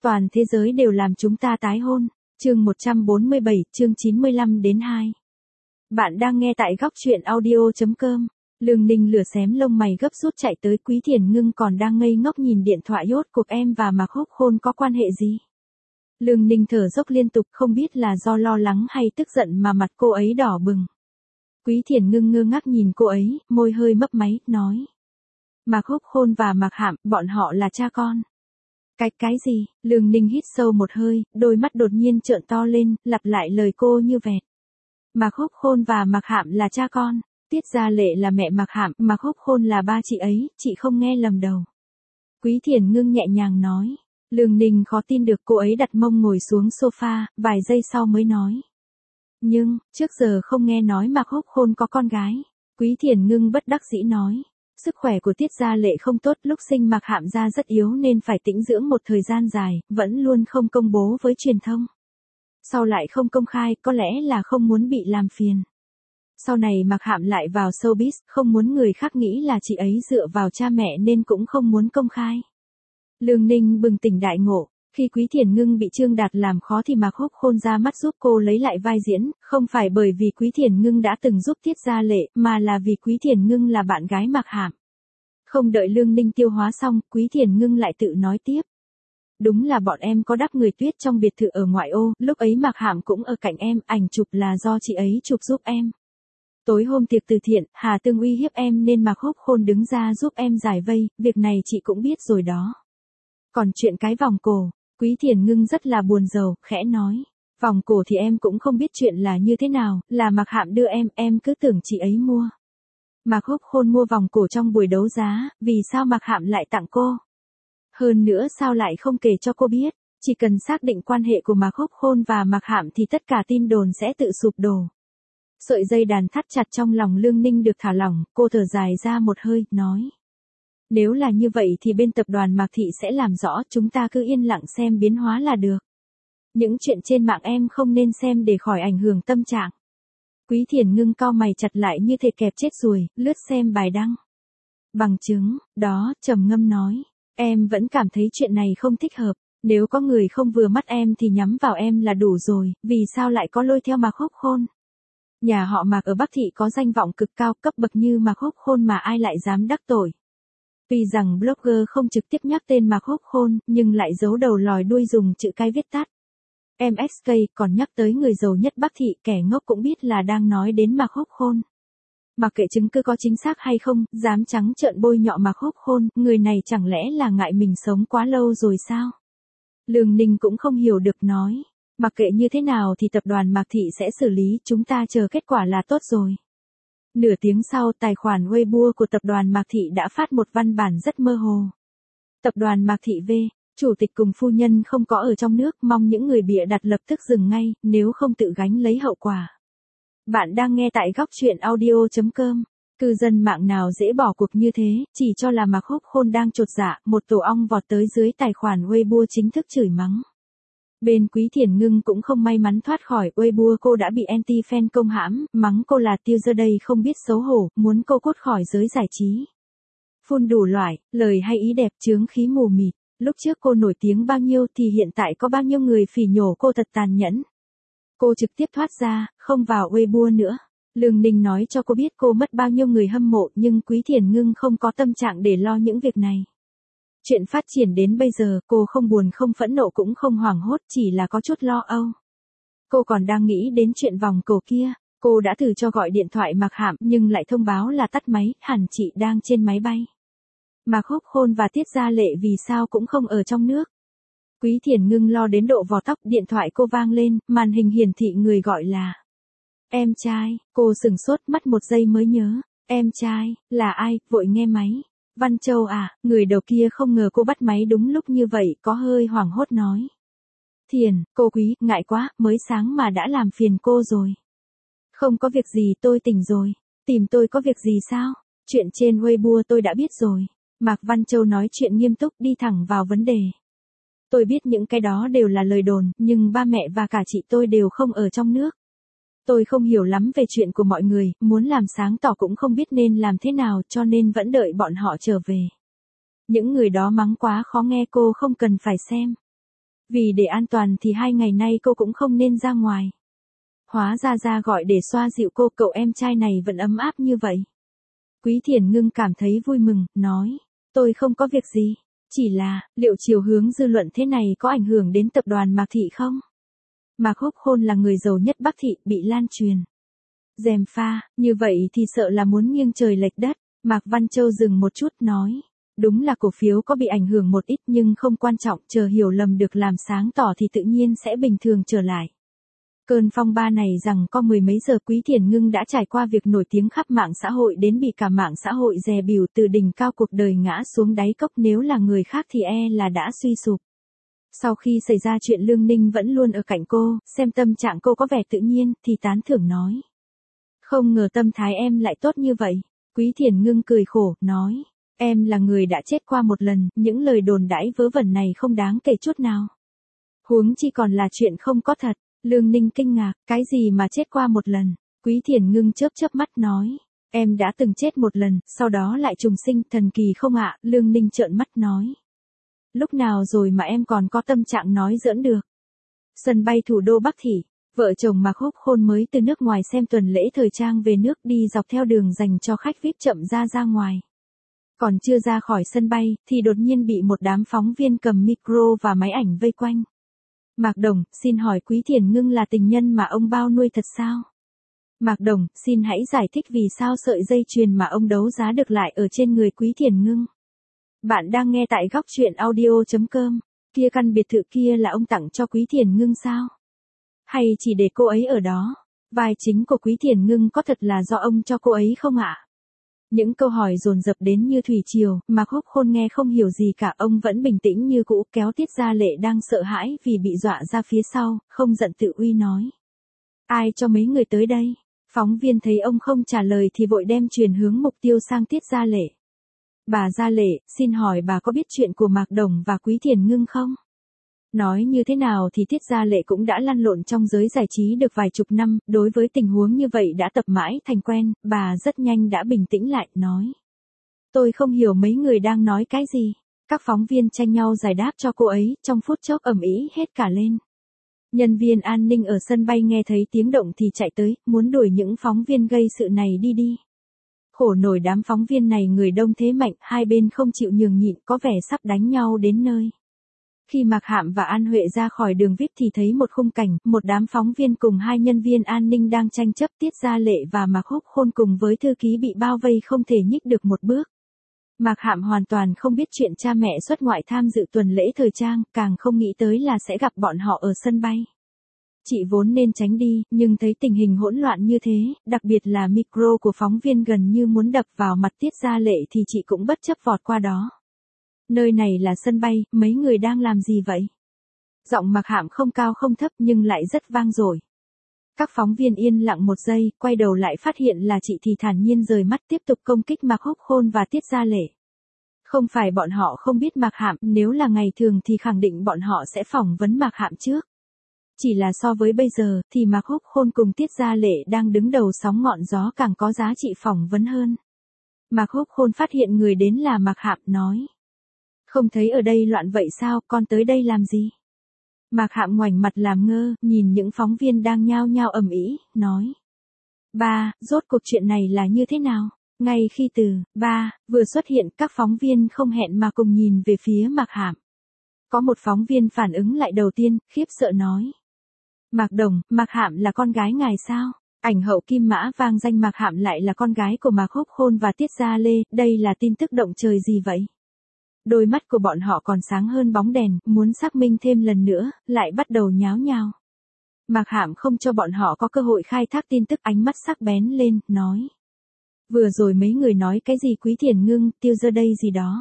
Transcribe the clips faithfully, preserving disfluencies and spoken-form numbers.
Toàn thế giới đều làm chúng ta tái hôn. Chương một trăm bốn mươi bảy, chương chín mươi lăm đến hai. Bạn đang nghe tại góc truyện audio chấm com. Lương Ninh lửa xém lông mày gấp rút chạy tới, Quý Thiền Ngưng còn đang ngây ngốc nhìn điện thoại. Rốt cuộc em và Mạc Húc Khôn có quan hệ gì? Lương Ninh thở dốc liên tục, không biết là do lo lắng hay tức giận mà mặt cô ấy đỏ bừng. Quý Thiền Ngưng ngơ ngác nhìn cô ấy, môi hơi mấp máy, nói. Mạc Húc Khôn và Mạc Hạm, bọn họ là cha con. Cái, cái gì? Lương Ninh hít sâu một hơi, đôi mắt đột nhiên trợn to lên, lặp lại lời cô như vẹt. Mạc Húc Khôn và Mạc Hạm là cha con. Tiết Gia Lệ là mẹ Mạc Hạm, Mạc Húc Khôn là ba chị ấy, chị không nghe lầm đầu. Quý Thiền Ngưng nhẹ nhàng nói. Lương Ninh khó tin được, cô ấy đặt mông ngồi xuống sofa, vài giây sau mới nói. Nhưng, trước giờ không nghe nói Mạc Húc Khôn có con gái. Quý Thiền Ngưng bất đắc dĩ nói. Sức khỏe của Tiết Gia Lệ không tốt, lúc sinh Mạc Hạm ra rất yếu nên phải tĩnh dưỡng một thời gian dài, vẫn luôn không công bố với truyền thông. Sau lại không công khai, có lẽ là không muốn bị làm phiền. Sau này Mạc Hạm lại vào showbiz, không muốn người khác nghĩ là chị ấy dựa vào cha mẹ nên cũng không muốn công khai. Lương Ninh bừng tỉnh đại ngộ, khi Quý Thiền Ngưng bị Trương Đạt làm khó thì Mạc Húc Khôn ra mắt giúp cô lấy lại vai diễn, không phải bởi vì Quý Thiền Ngưng đã từng giúp Tiết Gia Lệ, mà là vì Quý Thiền Ngưng là bạn gái Mạc Hạm. Không đợi Lương Ninh tiêu hóa xong, Quý Thiền Ngưng lại tự nói tiếp. Đúng là bọn em có đắp người tuyết trong biệt thự ở ngoại ô, lúc ấy Mạc Hạm cũng ở cạnh em, ảnh chụp là do chị ấy chụp giúp em. Tối hôm tiệc từ thiện, Hà Tương uy hiếp em nên Mạc Húc Khôn đứng ra giúp em giải vây, việc này chị cũng biết rồi đó. Còn chuyện cái vòng cổ, Quý Thiền Ngưng rất là buồn rầu, khẽ nói. Vòng cổ thì em cũng không biết chuyện là như thế nào, là Mạc Hạm đưa em, em cứ tưởng chị ấy mua. Mạc Húc Khôn mua vòng cổ trong buổi đấu giá, vì sao Mạc Hạm lại tặng cô? Hơn nữa sao lại không kể cho cô biết, chỉ cần xác định quan hệ của Mạc Húc Khôn và Mạc Hạm thì tất cả tin đồn sẽ tự sụp đổ. Sợi dây đàn thắt chặt trong lòng Lương Ninh được thả lỏng, cô thở dài ra một hơi, nói. Nếu là như vậy thì bên tập đoàn Mạc Thị sẽ làm rõ, chúng ta cứ yên lặng xem biến hóa là được. Những chuyện trên mạng em không nên xem để khỏi ảnh hưởng tâm trạng. Quý Thiền Ngưng cau mày chặt lại như thể kẹp chết ruồi, lướt xem bài đăng. Bằng chứng, đó, trầm ngâm nói. Em vẫn cảm thấy chuyện này không thích hợp, nếu có người không vừa mắt em thì nhắm vào em là đủ rồi, vì sao lại có lôi theo Mạc Húc Khôn? Nhà họ Mạc ở Bắc Thị có danh vọng cực cao, cấp bậc như Mạc Húc Khôn mà ai lại dám đắc tội. Tuy rằng blogger không trực tiếp nhắc tên Mạc Húc Khôn, nhưng lại giấu đầu lòi đuôi dùng chữ cái viết tắt. em ét ca còn nhắc tới người giàu nhất Bắc Thị, kẻ ngốc cũng biết là đang nói đến Mạc Húc Khôn. Mặc kệ chứng cứ có chính xác hay không, dám trắng trợn bôi nhọ Mạc Húc Khôn, người này chẳng lẽ là ngại mình sống quá lâu rồi sao? Lương Ninh cũng không hiểu được, nói. Mặc kệ như thế nào thì tập đoàn Mạc Thị sẽ xử lý, chúng ta chờ kết quả là tốt rồi. Nửa tiếng sau, tài khoản Weibo của tập đoàn Mạc Thị đã phát một văn bản rất mơ hồ. Tập đoàn Mạc Thị V, chủ tịch cùng phu nhân không có ở trong nước, mong những người bịa đặt lập tức dừng ngay, nếu không tự gánh lấy hậu quả. Bạn đang nghe tại góc truyện audio chấm com. Cư dân mạng nào dễ bỏ cuộc như thế, chỉ cho là Mạc Húc Khôn đang chột dạ, một tổ ong vọt tới dưới tài khoản Weibo chính thức chửi mắng. Bên Quý Thiền Ngưng cũng không may mắn thoát khỏi, Weibo cô đã bị anti-fan công hãm, mắng cô là tiêu giờ đây không biết xấu hổ, muốn cô cút khỏi giới giải trí. Phun đủ loại, lời hay ý đẹp chướng khí mù mịt, lúc trước cô nổi tiếng bao nhiêu thì hiện tại có bao nhiêu người phỉ nhổ cô thật tàn nhẫn. Cô trực tiếp thoát ra, không vào Weibo nữa. Lương Ninh nói cho cô biết cô mất bao nhiêu người hâm mộ, nhưng Quý Thiền Ngưng không có tâm trạng để lo những việc này. Chuyện phát triển đến bây giờ, cô không buồn không phẫn nộ cũng không hoảng hốt, chỉ là có chút lo âu. Cô còn đang nghĩ đến chuyện vòng cổ kia, cô đã thử cho gọi điện thoại Mạc Hạm nhưng lại thông báo là tắt máy, hẳn chị đang trên máy bay. Mạc Húc Khôn và Tiết Gia Lệ vì sao cũng không ở trong nước. Quý Thiền Ngưng lo đến độ vò tóc, điện thoại cô vang lên, màn hình hiển thị người gọi là em trai. Cô sửng sốt, mất một giây mới nhớ, em trai, là ai, vội nghe máy. Văn Châu à, người đầu kia không ngờ cô bắt máy đúng lúc như vậy, có hơi hoảng hốt nói. Thiền, cô Quý, ngại quá, mới sáng mà đã làm phiền cô rồi. Không có việc gì, tôi tỉnh rồi. Tìm tôi có việc gì sao? Chuyện trên Weibo tôi đã biết rồi. Mạc Văn Châu nói chuyện nghiêm túc, đi thẳng vào vấn đề. Tôi biết những cái đó đều là lời đồn, nhưng ba mẹ và cả chị tôi đều không ở trong nước. Tôi không hiểu lắm về chuyện của mọi người, muốn làm sáng tỏ cũng không biết nên làm thế nào, cho nên vẫn đợi bọn họ trở về. Những người đó mắng quá khó nghe, cô không cần phải xem. Vì để an toàn thì hai ngày nay cô cũng không nên ra ngoài. Hóa ra ra gọi để xoa dịu cô, cậu em trai này vẫn ấm áp như vậy. Quý Thiền Ngưng cảm thấy vui mừng, nói, tôi không có việc gì, chỉ là, liệu chiều hướng dư luận thế này có ảnh hưởng đến tập đoàn Mạc Thị không? Mạc Húc Khôn là người giàu nhất Bắc Thị, bị lan truyền gièm pha, như vậy thì sợ là muốn nghiêng trời lệch đất. Mạc Văn Châu dừng một chút nói, đúng là cổ phiếu có bị ảnh hưởng một ít nhưng không quan trọng, chờ hiểu lầm được làm sáng tỏ thì tự nhiên sẽ bình thường trở lại. Cơn phong ba này rằng có mười mấy giờ Quý Thiền Ngưng đã trải qua việc nổi tiếng khắp mạng xã hội đến bị cả mạng xã hội dè bỉu, từ đỉnh cao cuộc đời ngã xuống đáy cốc, nếu là người khác thì e là đã suy sụp. Sau khi xảy ra chuyện Lương Ninh vẫn luôn ở cạnh cô, xem tâm trạng cô có vẻ tự nhiên, thì tán thưởng nói. Không ngờ tâm thái em lại tốt như vậy. Quý Thiền Ngưng cười khổ, nói, em là người đã chết qua một lần, những lời đồn đãi vớ vẩn này không đáng kể chút nào. Huống chi còn là chuyện không có thật. Lương Ninh kinh ngạc, cái gì mà chết qua một lần? Quý Thiền Ngưng chớp chớp mắt nói, em đã từng chết một lần, sau đó lại trùng sinh, thần kỳ không ạ? Lương Ninh trợn mắt nói. Lúc nào rồi mà em còn có tâm trạng nói giỡn được? Sân bay thủ đô Bắc Thị, vợ chồng Mạc Húc Khôn mới từ nước ngoài xem tuần lễ thời trang về nước, đi dọc theo đường dành cho khách vi ai pi chậm ra ra ngoài. Còn chưa ra khỏi sân bay, thì đột nhiên bị một đám phóng viên cầm micro và máy ảnh vây quanh. Mạc Đồng, xin hỏi Quý Thiền Ngưng là tình nhân mà ông bao nuôi thật sao? Mạc Đồng, xin hãy giải thích vì sao sợi dây chuyền mà ông đấu giá được lại ở trên người Quý Thiền Ngưng. Bạn đang nghe tại góc truyện audio chấm com. Kia căn biệt thự kia là ông tặng cho Quý Thiền Ngưng sao? Hay chỉ để cô ấy ở đó? Vai chính của Quý Thiền Ngưng có thật là do ông cho cô ấy không ạ? Những câu hỏi dồn dập đến như thủy triều, Mạc Húc Khôn nghe không hiểu gì cả, ông vẫn bình tĩnh như cũ, kéo Tiết Gia Lệ đang sợ hãi vì bị dọa ra phía sau, không giận tự uy nói. Ai cho mấy người tới đây? Phóng viên thấy ông không trả lời thì vội đem truyền hướng mục tiêu sang Tiết Gia Lệ. Bà Gia Lệ, xin hỏi bà có biết chuyện của Mạc Đồng và Quý Thiền Ngưng không? Nói như thế nào thì Tiết Gia Lệ cũng đã lăn lộn trong giới giải trí được vài chục năm, đối với tình huống như vậy đã tập mãi thành quen, bà rất nhanh đã bình tĩnh lại, nói. Tôi không hiểu mấy người đang nói cái gì. Các phóng viên tranh nhau giải đáp cho cô ấy, trong phút chốc ầm ĩ hết cả lên. Nhân viên an ninh ở sân bay nghe thấy tiếng động thì chạy tới, muốn đuổi những phóng viên gây sự này đi đi. Khổ nổi đám phóng viên này người đông thế mạnh, hai bên không chịu nhường nhịn, có vẻ sắp đánh nhau đến nơi. Khi Mạc Hạm và An Huệ ra khỏi đường vi ai pi thì thấy một khung cảnh, một đám phóng viên cùng hai nhân viên an ninh đang tranh chấp, Tiết Gia Lệ và Mạc Húc Khôn cùng với thư ký bị bao vây không thể nhích được một bước. Mạc Hạm hoàn toàn không biết chuyện cha mẹ xuất ngoại tham dự tuần lễ thời trang, càng không nghĩ tới là sẽ gặp bọn họ ở sân bay. Chị vốn nên tránh đi, nhưng thấy tình hình hỗn loạn như thế, đặc biệt là micro của phóng viên gần như muốn đập vào mặt Tiết Gia Lệ thì chị cũng bất chấp vọt qua đó. Nơi này là sân bay, mấy người đang làm gì vậy? Giọng Mạc Hạm không cao không thấp nhưng lại rất vang dội. Các phóng viên yên lặng một giây, quay đầu lại phát hiện là chị thì thản nhiên rời mắt tiếp tục công kích Mạc Húc Khôn và Tiết Gia Lệ. Không phải bọn họ không biết Mạc Hạm, nếu là ngày thường thì khẳng định bọn họ sẽ phỏng vấn Mạc Hạm trước. Chỉ là so với bây giờ, thì Mạc Húc Khôn cùng Tiết Gia Lệ đang đứng đầu sóng ngọn gió càng có giá trị phỏng vấn hơn. Mạc Húc Khôn phát hiện người đến là Mạc Hạm, nói. Không thấy ở đây loạn vậy sao, con tới đây làm gì? Mạc Hạm ngoảnh mặt làm ngơ, nhìn những phóng viên đang nhao nhao ầm ĩ, nói. Ba, rốt cuộc chuyện này là như thế nào? Ngay khi từ, ba, vừa xuất hiện, các phóng viên không hẹn mà cùng nhìn về phía Mạc Hạm. Có một phóng viên phản ứng lại đầu tiên, khiếp sợ nói. Mạc Đồng, Mạc Hạm là con gái ngài sao? Ảnh hậu Kim Mã vang danh Mạc Hạm lại là con gái của Mạc Húc Khôn và Tiết Gia Lê, đây là tin tức động trời gì vậy? Đôi mắt của bọn họ còn sáng hơn bóng đèn, muốn xác minh thêm lần nữa, lại bắt đầu nháo nhào. Mạc Hạm không cho bọn họ có cơ hội khai thác tin tức, ánh mắt sắc bén lên, nói. Vừa rồi mấy người nói cái gì Quý Thiền Ngưng, tiêu giờ đây gì đó.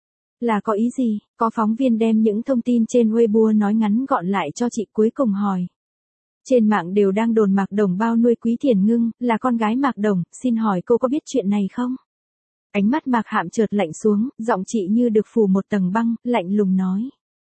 Là có ý gì? Có phóng viên đem những thông tin trên Weibo nói ngắn gọn lại cho chị, cuối cùng hỏi. Trên mạng đều đang đồn Mạc Đồng bao nuôi Quý Thiền Ngưng, là con gái Mạc Đồng, xin hỏi cô có biết chuyện này không? Ánh mắt Mạc Hạm chợt lạnh xuống, giọng chị như được phủ một tầng băng, lạnh lùng nói.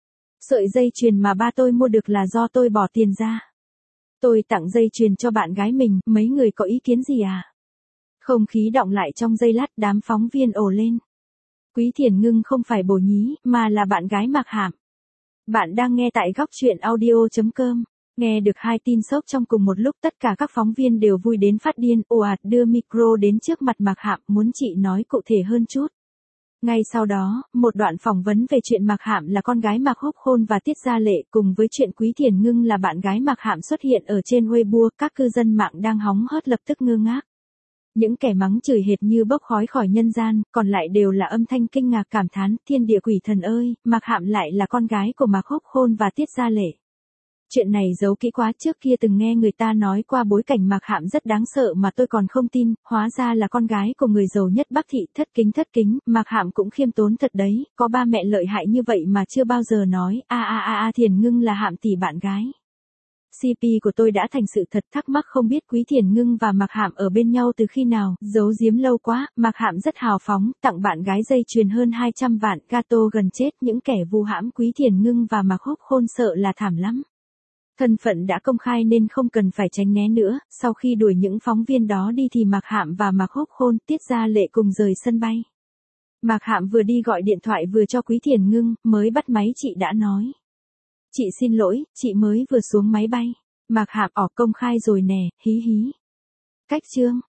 Sợi dây chuyền mà ba tôi mua được là do tôi bỏ tiền ra. Tôi tặng dây chuyền cho bạn gái mình, mấy người có ý kiến gì à? Không khí đọng lại trong giây lát, đám phóng viên ồ lên. Quý Thiền Ngưng không phải bồ nhí, mà là bạn gái Mạc Hạm. Bạn đang nghe tại góc chuyện audio chấm com. Nghe được hai tin sốc trong cùng một lúc, tất cả các phóng viên đều vui đến phát điên, ồ ạt đưa micro đến trước mặt Mạc Hạm, muốn chị nói cụ thể hơn chút. Ngay sau đó, một đoạn phỏng vấn về chuyện Mạc Hạm là con gái Mạc Hốc Khôn và Tiết Gia Lệ cùng với chuyện Quý Thiền Ngưng là bạn gái Mạc Hạm xuất hiện ở trên Weibo, các cư dân mạng đang hóng hớt lập tức ngơ ngác. Những kẻ mắng chửi hệt như bốc khói khỏi nhân gian, còn lại đều là âm thanh kinh ngạc cảm thán, thiên địa quỷ thần ơi, Mạc Hạm lại là con gái của Mạc Hốc Khôn và Tiết Gia Lệ. Chuyện này giấu kỹ quá, trước kia từng nghe người ta nói qua bối cảnh Mạc Hạm rất đáng sợ mà tôi còn không tin, hóa ra là con gái của người giàu nhất Bắc Thị, thất kính thất kính, Mạc Hạm cũng khiêm tốn thật đấy, có ba mẹ lợi hại như vậy mà chưa bao giờ nói, a a a a Thiền Ngưng là Hạm tỷ bạn gái. xê pê của tôi đã thành sự thật, thắc mắc không biết Quý Thiền Ngưng và Mạc Hạm ở bên nhau từ khi nào, giấu giếm lâu quá, Mạc Hạm rất hào phóng, tặng bạn gái dây chuyền hơn hai trăm vạn, gato gần chết, những kẻ vu hãm Quý Thiền Ngưng và Mạc Hốc Khôn sợ là thảm lắm. Thân phận đã công khai nên không cần phải tránh né nữa, sau khi đuổi những phóng viên đó đi thì Mạc Hạm và Mạc Hốc Khôn, Tiết Gia Lệ cùng rời sân bay. Mạc Hạm vừa đi gọi điện thoại vừa cho Quý Thiền Ngưng, mới bắt máy chị đã nói. Chị xin lỗi, chị mới vừa xuống máy bay. Mạc Hạm ỏ công khai rồi nè, hí hí. Cách chương.